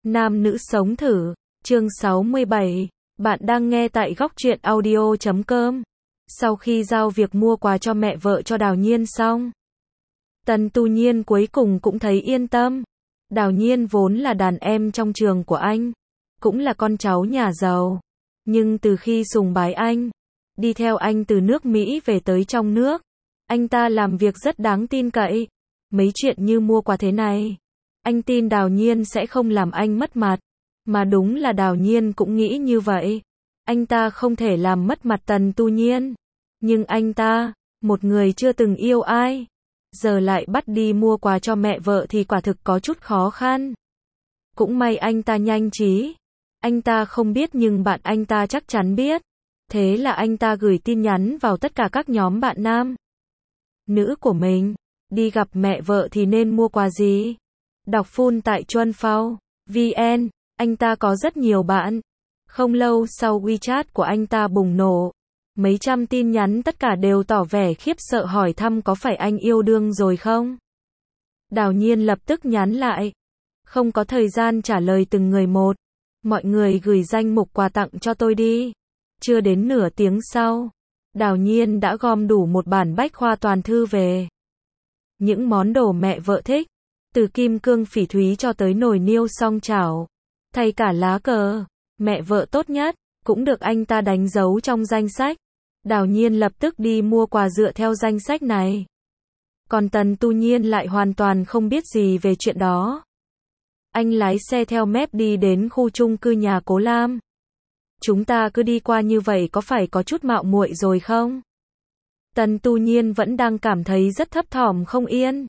Nam nữ sống thử, chương 67, bạn đang nghe tại góc truyện audio.com. Sau khi giao việc mua quà cho mẹ vợ cho Đào Nhiên xong, Tần Tu Nhiên cuối cùng cũng thấy yên tâm. Đào Nhiên vốn là đàn em trong trường của anh, cũng là con cháu nhà giàu. Nhưng từ khi sùng bái anh, đi theo anh từ nước Mỹ về tới trong nước, anh ta làm việc rất đáng tin cậy. Mấy chuyện như mua quà thế này, anh tin Đào Nhiên sẽ không làm anh mất mặt. Mà đúng là Đào Nhiên cũng nghĩ như vậy. Anh ta không thể làm mất mặt Tần Tu Nhiên. Nhưng anh ta, một người chưa từng yêu ai, giờ lại bắt đi mua quà cho mẹ vợ thì quả thực có chút khó khăn. Cũng may anh ta nhanh trí. Anh ta không biết nhưng bạn anh ta chắc chắn biết. Thế là anh ta gửi tin nhắn vào tất cả các nhóm bạn nam nữ của mình. Đi gặp mẹ vợ thì nên mua quà gì? Đọc full tại Chuan Phao VN, anh ta có rất nhiều bạn. Không lâu sau WeChat của anh ta bùng nổ. Mấy trăm tin nhắn tất cả đều tỏ vẻ khiếp sợ hỏi thăm có phải anh yêu đương rồi không? Đào Nhiên lập tức nhắn lại. Không có thời gian trả lời từng người một. Mọi người gửi danh mục quà tặng cho tôi đi. Chưa đến nửa tiếng sau, Đào Nhiên đã gom đủ một bản bách khoa toàn thư về. Những món đồ mẹ vợ thích, từ kim cương phỉ thúy cho tới nồi niêu song chảo, thay cả lá cờ, mẹ vợ tốt nhất, cũng được anh ta đánh dấu trong danh sách. Đào Nhiên lập tức đi mua quà dựa theo danh sách này. Còn Tần Tu Nhiên lại hoàn toàn không biết gì về chuyện đó. Anh lái xe theo mép đi đến khu chung cư nhà Cố Lam. Chúng ta cứ đi qua như vậy có phải có chút mạo muội rồi không? Tần Tu Nhiên vẫn đang cảm thấy rất thấp thỏm không yên.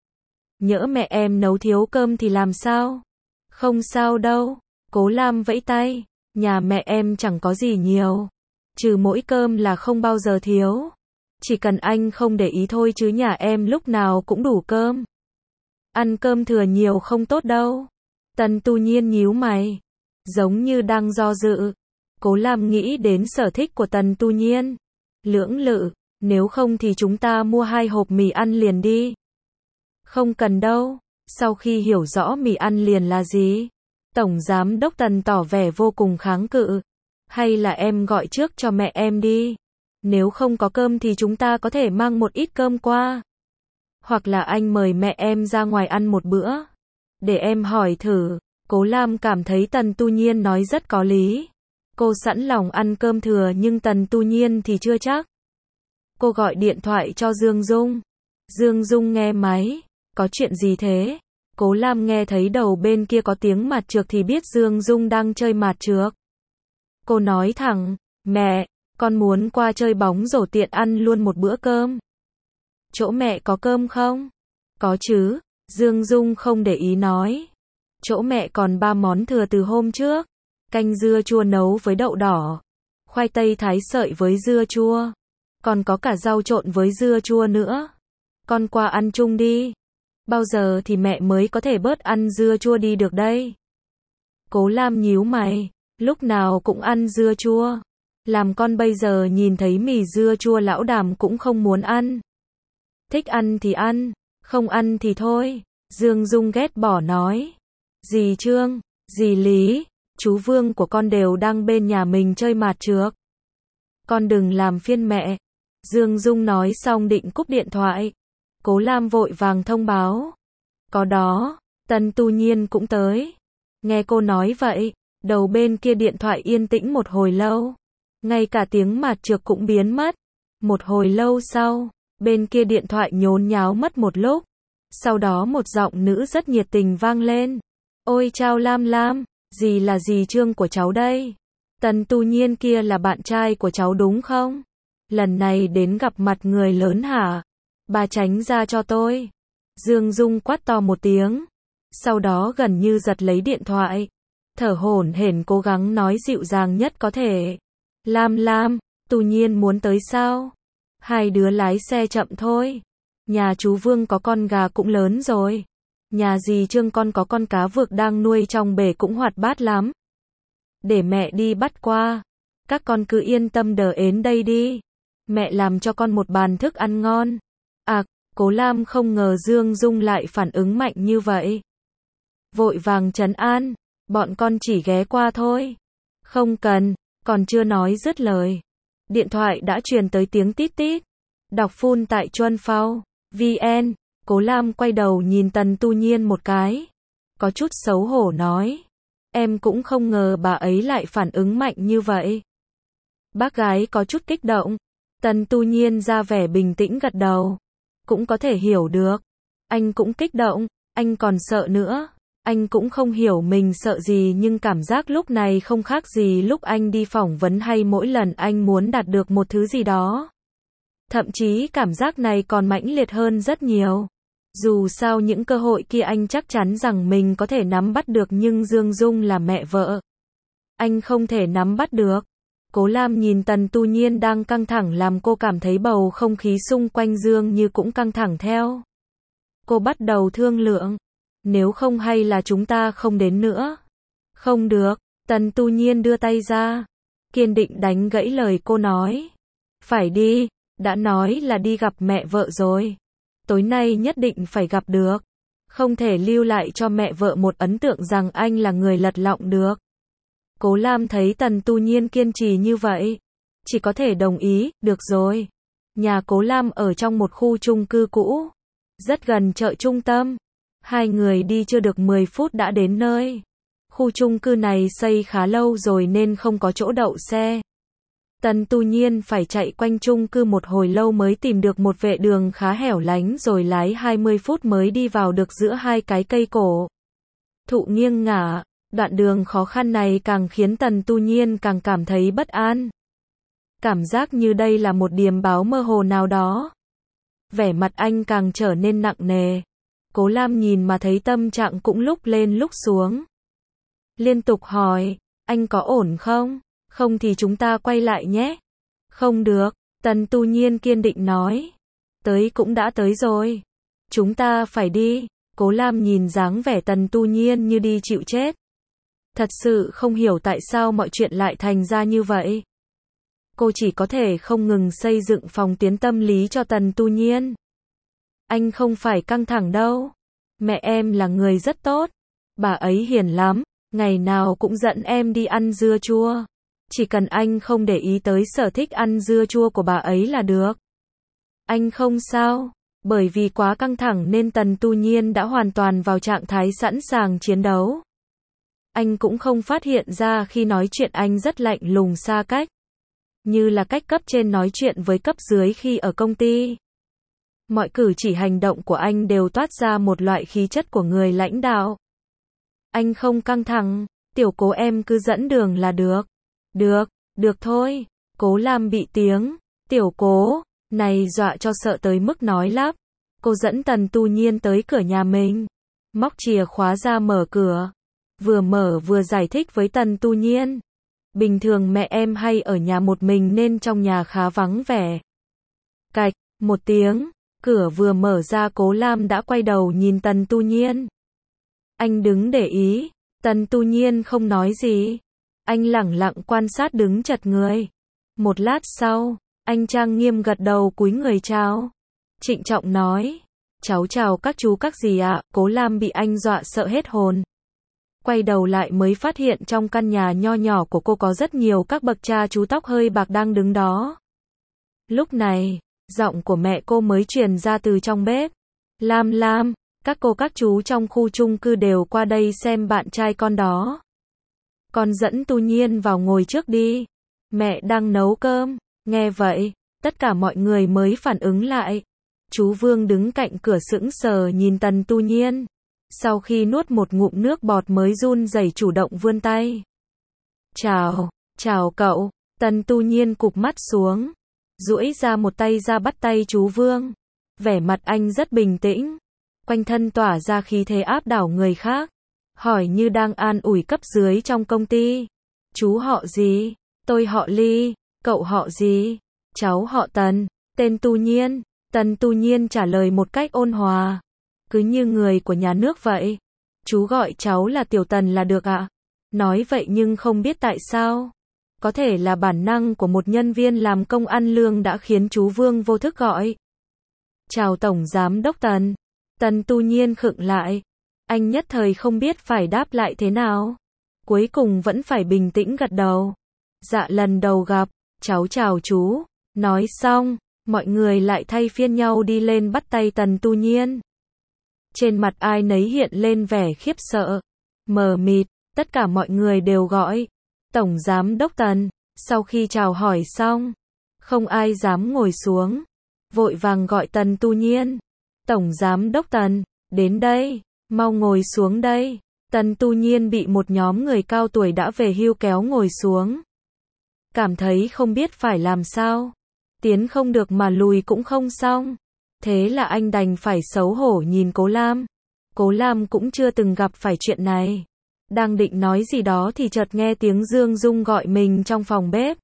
Nhỡ mẹ em nấu thiếu cơm thì làm sao? Không sao đâu. Cố Lam vẫy tay. Nhà mẹ em chẳng có gì nhiều. Trừ mỗi cơm là không bao giờ thiếu. Chỉ cần anh không để ý thôi chứ nhà em lúc nào cũng đủ cơm. Ăn cơm thừa nhiều không tốt đâu. Tần Tu Nhiên nhíu mày. Giống như đang do dự. Cố Lam nghĩ đến sở thích của Tần Tu Nhiên. Lưỡng lự. Nếu không thì chúng ta mua 2 hộp mì ăn liền đi. Không cần đâu. Sau khi hiểu rõ mì ăn liền là gì, Tổng Giám đốc Tần tỏ vẻ vô cùng kháng cự. Hay là em gọi trước cho mẹ em đi. Nếu không có cơm thì chúng ta có thể mang một ít cơm qua. Hoặc là anh mời mẹ em ra ngoài ăn một bữa. Để em hỏi thử. Cố Lam cảm thấy Tần Tu Nhiên nói rất có lý. Cô sẵn lòng ăn cơm thừa nhưng Tần Tu Nhiên thì chưa chắc. Cô gọi điện thoại cho Dương Dung. Dương Dung nghe máy. Có chuyện gì thế? Cố Lam nghe thấy đầu bên kia có tiếng mạt trược thì biết Dương Dung đang chơi mạt trược. Cô nói thẳng, mẹ, con muốn qua chơi bóng rổ tiện ăn luôn một bữa cơm. Chỗ mẹ có cơm không? Có chứ, Dương Dung không để ý nói. Chỗ mẹ còn 3 món thừa từ hôm trước. Canh dưa chua nấu với đậu đỏ. Khoai tây thái sợi với dưa chua. Còn có cả rau trộn với dưa chua nữa. Con qua ăn chung đi. Bao giờ thì mẹ mới có thể bớt ăn dưa chua đi được đây? Cố Lam nhíu mày. Lúc nào cũng ăn dưa chua. Làm con bây giờ nhìn thấy mì dưa chua lão Đàm cũng không muốn ăn. Thích ăn thì ăn, không ăn thì thôi. Dương Dung ghét bỏ nói. Dì Trương, dì Lý, chú Vương của con đều đang bên nhà mình chơi mạt trược. Con đừng làm phiền mẹ. Dương Dung nói xong định cúp điện thoại. Cố Lam vội vàng thông báo. Có đó, Tần Tu Nhiên cũng tới. Nghe cô nói vậy, đầu bên kia điện thoại yên tĩnh một hồi lâu. Ngay cả tiếng mạt trược cũng biến mất. Một hồi lâu sau, bên kia điện thoại nhốn nháo mất một lúc. Sau đó một giọng nữ rất nhiệt tình vang lên. Ôi chào Lam Lam, dì là dì Trương của cháu đây. Tần Tu Nhiên kia là bạn trai của cháu đúng không? Lần này đến gặp mặt người lớn hả? Bà tránh ra cho tôi. Dương Dung quát to một tiếng. Sau đó gần như giật lấy điện thoại. Thở hổn hển cố gắng nói dịu dàng nhất có thể. Lam Lam, Tu Nhiên muốn tới sao? 2 đứa lái xe chậm thôi. Nhà chú Vương có con gà cũng lớn rồi. Nhà dì Trương con có con cá vược đang nuôi trong bể cũng hoạt bát lắm. Để mẹ đi bắt qua. Các con cứ yên tâm đờ ến đây đi. Mẹ làm cho con một bàn thức ăn ngon. À, Cố Lam không ngờ Dương Dung lại phản ứng mạnh như vậy. Vội vàng trấn an. Bọn con chỉ ghé qua thôi. Không cần, còn chưa nói dứt lời. Điện thoại đã truyền tới tiếng tít tít. Đọc full tại Chuân Phao, VN. Cố Lam quay đầu nhìn Tần Tu Nhiên một cái. Có chút xấu hổ nói. Em cũng không ngờ bà ấy lại phản ứng mạnh như vậy. Bác gái có chút kích động. Tần Tu Nhiên ra vẻ bình tĩnh gật đầu. Cũng có thể hiểu được. Anh cũng kích động, anh còn sợ nữa. Anh cũng không hiểu mình sợ gì nhưng cảm giác lúc này không khác gì lúc anh đi phỏng vấn hay mỗi lần anh muốn đạt được một thứ gì đó. Thậm chí cảm giác này còn mãnh liệt hơn rất nhiều. Dù sao những cơ hội kia anh chắc chắn rằng mình có thể nắm bắt được nhưng Dương Dung là mẹ vợ. Anh không thể nắm bắt được. Cố Lam nhìn Tần Tu Nhiên đang căng thẳng làm cô cảm thấy bầu không khí xung quanh Dương như cũng căng thẳng theo. Cô bắt đầu thương lượng. Nếu không hay là chúng ta không đến nữa. Không được, Tần Tu Nhiên đưa tay ra. Kiên định đánh gãy lời cô nói. Phải đi, đã nói là đi gặp mẹ vợ rồi. Tối nay nhất định phải gặp được. Không thể lưu lại cho mẹ vợ một ấn tượng rằng anh là người lật lọng được. Cố Lam thấy Tần Tu Nhiên kiên trì như vậy. Chỉ có thể đồng ý, được rồi. Nhà Cố Lam ở trong một khu chung cư cũ. Rất gần chợ trung tâm. Hai người đi chưa được 10 phút đã đến nơi. Khu chung cư này xây khá lâu rồi nên không có chỗ đậu xe. Tần Tu Nhiên phải chạy quanh chung cư một hồi lâu mới tìm được một vệ đường khá hẻo lánh rồi lái 20 phút mới đi vào được giữa hai cái cây cổ thụ nghiêng ngả. Đoạn đường khó khăn này càng khiến Tần Tu Nhiên càng cảm thấy bất an. Cảm giác như đây là một điềm báo mơ hồ nào đó. Vẻ mặt anh càng trở nên nặng nề. Cố Lam nhìn mà thấy tâm trạng cũng lúc lên lúc xuống. Liên tục hỏi, anh có ổn không? Không thì chúng ta quay lại nhé. Không được, Tần Tu Nhiên kiên định nói. Tới cũng đã tới rồi. Chúng ta phải đi. Cố Lam nhìn dáng vẻ Tần Tu Nhiên như đi chịu chết. Thật sự không hiểu tại sao mọi chuyện lại thành ra như vậy. Cô chỉ có thể không ngừng xây dựng phòng tuyến tâm lý cho Tần Tu Nhiên. Anh không phải căng thẳng đâu. Mẹ em là người rất tốt. Bà ấy hiền lắm, ngày nào cũng dẫn em đi ăn dưa chua. Chỉ cần anh không để ý tới sở thích ăn dưa chua của bà ấy là được. Anh không sao. Bởi vì quá căng thẳng nên Tần Tu Nhiên đã hoàn toàn vào trạng thái sẵn sàng chiến đấu. Anh cũng không phát hiện ra khi nói chuyện anh rất lạnh lùng xa cách. Như là cách cấp trên nói chuyện với cấp dưới khi ở công ty. Mọi cử chỉ hành động của anh đều toát ra một loại khí chất của người lãnh đạo. Anh không căng thẳng, tiểu Cố em cứ dẫn đường là được. Được thôi. Cố Lam bị tiếng tiểu Cố này dọa cho sợ tới mức nói lắp. Cô dẫn Tần Tu Nhiên tới cửa nhà mình. Móc chìa khóa ra mở cửa. Vừa mở vừa giải thích với Tần Tu Nhiên. Bình thường mẹ em hay ở nhà một mình nên trong nhà khá vắng vẻ. Cạch, một tiếng. Cửa vừa mở ra Cố Lam đã quay đầu nhìn Tần Tu Nhiên. Anh đứng để ý. Tần Tu Nhiên không nói gì. Anh lẳng lặng quan sát đứng chật người. Một lát sau, anh trang nghiêm gật đầu cúi người chào. Trịnh trọng nói. Cháu chào các chú các dì ạ. Cố Lam bị anh dọa sợ hết hồn. Quay đầu lại mới phát hiện trong căn nhà nho nhỏ của cô có rất nhiều các bậc cha chú tóc hơi bạc đang đứng đó. Lúc này, giọng của mẹ cô mới truyền ra từ trong bếp. Lam, các cô các chú trong khu chung cư đều qua đây xem bạn trai con đó. Con dẫn Tu Nhiên vào ngồi trước đi. Mẹ đang nấu cơm. Nghe vậy, tất cả mọi người mới phản ứng lại. Chú Vương đứng cạnh cửa sững sờ nhìn Tần Tu Nhiên. Sau khi nuốt một ngụm nước bọt mới run rẩy chủ động vươn tay. Chào cậu. Tần Tu Nhiên cụp mắt xuống. Duỗi ra một tay ra bắt tay chú Vương. Vẻ mặt anh rất bình tĩnh. Quanh thân tỏa ra khí thế áp đảo người khác. Hỏi như đang an ủi cấp dưới trong công ty. Chú họ gì? Tôi họ Ly. Cậu họ gì? Cháu họ Tần. Tên Tu Nhiên. Tần Tu Nhiên trả lời một cách ôn hòa. Cứ như người của nhà nước vậy. Chú gọi cháu là Tiểu Tần là được ạ. Nói vậy nhưng không biết tại sao. Có thể là bản năng của một nhân viên làm công ăn lương đã khiến chú Vương vô thức gọi. Chào Tổng Giám Đốc Tần. Tần Tu Nhiên khựng lại. Anh nhất thời không biết phải đáp lại thế nào. cuối cùng vẫn phải bình tĩnh gật đầu. Dạ lần đầu gặp, cháu chào chú. Nói xong, mọi người lại thay phiên nhau đi lên bắt tay Tần Tu Nhiên. Trên mặt ai nấy hiện lên vẻ khiếp sợ, mờ mịt, tất cả mọi người đều gọi Tổng Giám Đốc Tần. Sau khi chào hỏi xong, không ai dám ngồi xuống, vội vàng gọi Tần Tu Nhiên. Tổng Giám Đốc Tần, đến đây, mau ngồi xuống đây. Tần Tu Nhiên bị một nhóm người cao tuổi đã về hưu kéo ngồi xuống. Cảm thấy không biết phải làm sao. Tiến không được mà lùi cũng không xong. Thế là anh đành phải xấu hổ nhìn Cố Lam. Cố Lam cũng chưa từng gặp phải chuyện này. Đang định nói gì đó thì chợt nghe tiếng Dương Dung gọi mình trong phòng bếp.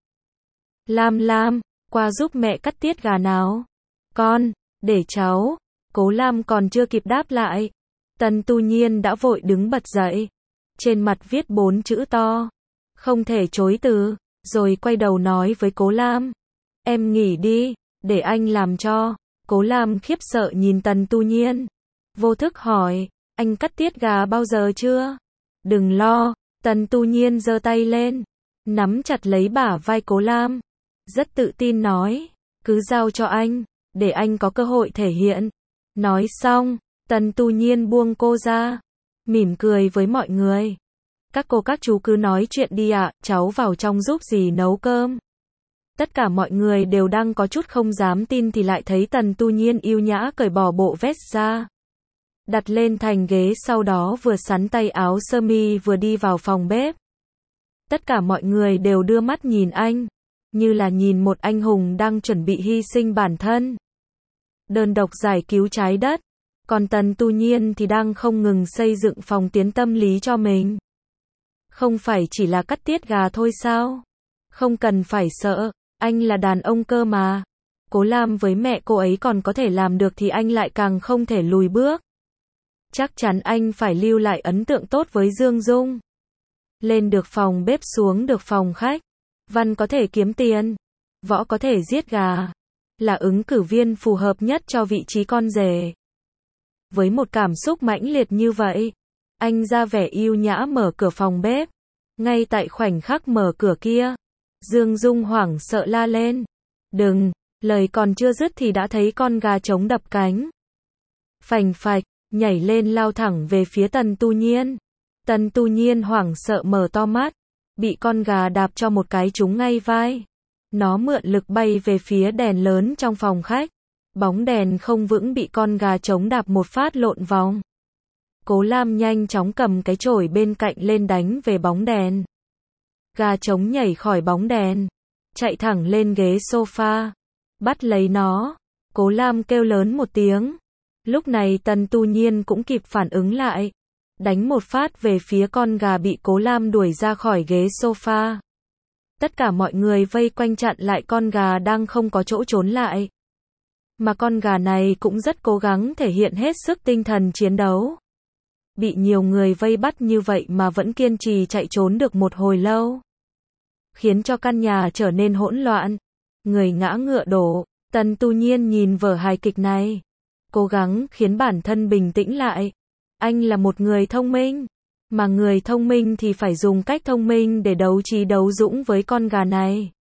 Lam Lam, qua giúp mẹ cắt tiết gà nào. Con, để cháu. Cố Lam còn chưa kịp đáp lại. Tần Tu Nhiên đã vội đứng bật dậy. Trên mặt viết 4 chữ to. Không thể chối từ. Rồi quay đầu nói với Cố Lam. Em nghỉ đi, để anh làm cho. Cố Lam khiếp sợ nhìn Tần Tu Nhiên. Vô thức hỏi, anh cắt tiết gà bao giờ chưa? Đừng lo, Tần Tu Nhiên giơ tay lên, nắm chặt lấy bả vai Cố Lam. Rất tự tin nói, cứ giao cho anh, để anh có cơ hội thể hiện. Nói xong, Tần Tu Nhiên buông cô ra, mỉm cười với mọi người. Các cô các chú cứ nói chuyện đi ạ, cháu vào trong giúp dì nấu cơm. Tất cả mọi người đều đang có chút không dám tin thì lại thấy Tần Tu Nhiên yêu nhã cởi bỏ bộ vest ra. Đặt lên thành ghế, sau đó vừa xắn tay áo sơ mi vừa đi vào phòng bếp. Tất cả mọi người đều đưa mắt nhìn anh, như là nhìn một anh hùng đang chuẩn bị hy sinh bản thân. Đơn độc giải cứu trái đất. Còn Tần Tu Nhiên thì đang không ngừng xây dựng phòng tuyến tâm lý cho mình. Không phải chỉ là cắt tiết gà thôi sao? Không cần phải sợ, anh là đàn ông cơ mà. Cố Lam với mẹ cô ấy còn có thể làm được thì anh lại càng không thể lùi bước. Chắc chắn anh phải lưu lại ấn tượng tốt với Dương Dung. Lên được phòng bếp xuống được phòng khách. Văn có thể kiếm tiền, võ có thể giết gà. Là ứng cử viên phù hợp nhất cho vị trí con rể. Với một cảm xúc mãnh liệt như vậy, anh ra vẻ yêu nhã mở cửa phòng bếp. Ngay tại khoảnh khắc mở cửa kia, Dương Dung hoảng sợ la lên. Đừng, lời còn chưa dứt thì đã thấy con gà trống đập cánh. Phành phạch, nhảy lên lao thẳng về phía Tần Tu Nhiên. Tần Tu Nhiên hoảng sợ mở to mắt, bị con gà đạp cho một cái trúng ngay vai. Nó mượn lực bay về phía đèn lớn trong phòng khách. Bóng đèn không vững bị con gà trống đạp một phát lộn vòng. Cố Lam nhanh chóng cầm cái chổi bên cạnh lên đánh về bóng đèn. Gà trống nhảy khỏi bóng đèn, chạy thẳng lên ghế sofa, bắt lấy nó. Cố Lam kêu lớn một tiếng. Lúc này Tần Tu Nhiên cũng kịp phản ứng lại, đánh một phát về phía con gà bị Cố Lam đuổi ra khỏi ghế sofa. Tất cả mọi người vây quanh chặn lại con gà đang không có chỗ trốn lại. Mà con gà này cũng rất cố gắng thể hiện hết sức tinh thần chiến đấu. Bị nhiều người vây bắt như vậy mà vẫn kiên trì chạy trốn được một hồi lâu, khiến cho căn nhà trở nên hỗn loạn, người ngã ngựa đổ. Tần Tu Nhiên nhìn vở hài kịch này, cố gắng khiến bản thân bình tĩnh lại. Anh là một người thông minh, mà người thông minh thì phải dùng cách thông minh để đấu trí đấu dũng với con gà này.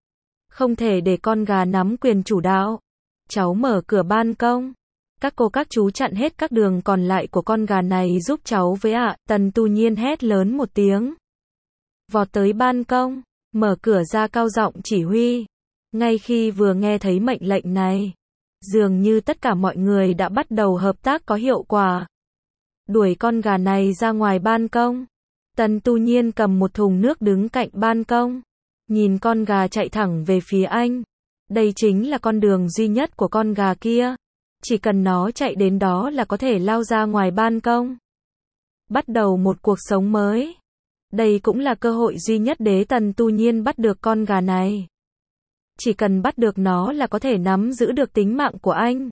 Không thể để con gà nắm quyền chủ đạo. Cháu mở cửa ban công. Các cô các chú chặn hết các đường còn lại của con gà này giúp cháu với ạ. Tần Tu Nhiên hét lớn một tiếng, vọt tới ban công, mở cửa ra cao giọng chỉ huy. Ngay khi vừa nghe thấy mệnh lệnh này, dường như tất cả mọi người đã bắt đầu hợp tác có hiệu quả. Đuổi con gà này ra ngoài ban công. Tần Tu Nhiên cầm một thùng nước đứng cạnh ban công, nhìn con gà chạy thẳng về phía anh. Đây chính là con đường duy nhất của con gà kia. Chỉ cần nó chạy đến đó là có thể lao ra ngoài ban công, bắt đầu một cuộc sống mới. Đây cũng là cơ hội duy nhất để Tần Tu Nhiên bắt được con gà này. Chỉ cần bắt được nó là có thể nắm giữ được tính mạng của anh.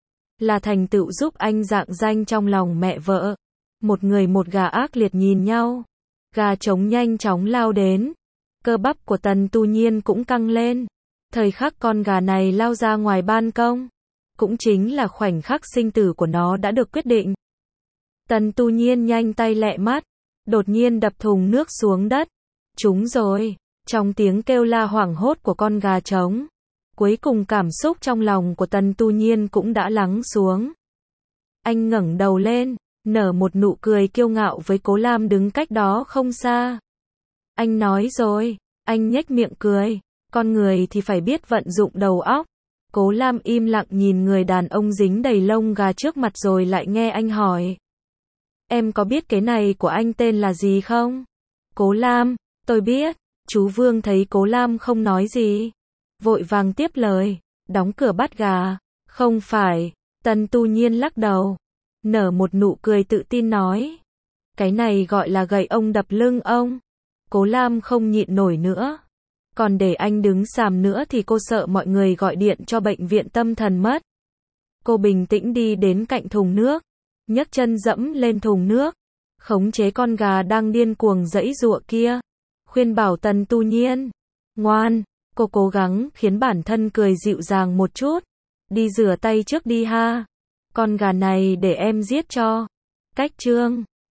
Là thành tựu giúp anh rạng danh trong lòng mẹ vợ. Một người một gà ác liệt nhìn nhau. Gà trống nhanh chóng lao đến. Cơ bắp của Tần Tu Nhiên cũng căng lên. Thời khắc con gà này lao ra ngoài ban công, cũng chính là khoảnh khắc sinh tử của nó đã được quyết định. Tần Tu Nhiên nhanh tay lẹ mắt, đột nhiên đập thùng nước xuống đất. Trúng rồi. Trong tiếng kêu la hoảng hốt của con gà trống, cuối cùng cảm xúc trong lòng của Tần Tu Nhiên cũng đã lắng xuống. Anh ngẩng đầu lên, nở một nụ cười kiêu ngạo với Cố Lam đứng cách đó không xa. Anh nói rồi, anh nhếch miệng cười, con người thì phải biết vận dụng đầu óc. Cố Lam im lặng nhìn người đàn ông dính đầy lông gà trước mặt rồi lại nghe anh hỏi. Em có biết cái này của anh tên là gì không? Cố Lam, tôi biết. Chú Vương thấy Cố Lam không nói gì, vội vàng tiếp lời, đóng cửa bắt gà. Không phải. Tần Tu Nhiên lắc đầu, nở một nụ cười tự tin nói. Cái này gọi là gậy ông đập lưng ông. Cố Lam không nhịn nổi nữa. Còn để anh đứng xàm nữa thì cô sợ mọi người gọi điện cho bệnh viện tâm thần mất. Cô bình tĩnh đi đến cạnh thùng nước, nhấc chân dẫm lên thùng nước, khống chế con gà đang điên cuồng giãy giụa kia, khuyên bảo Tần Tu Nhiên. Ngoan, cô cố gắng khiến bản thân cười dịu dàng một chút. Đi rửa tay trước đi ha. Con gà này để em giết cho. Cách chương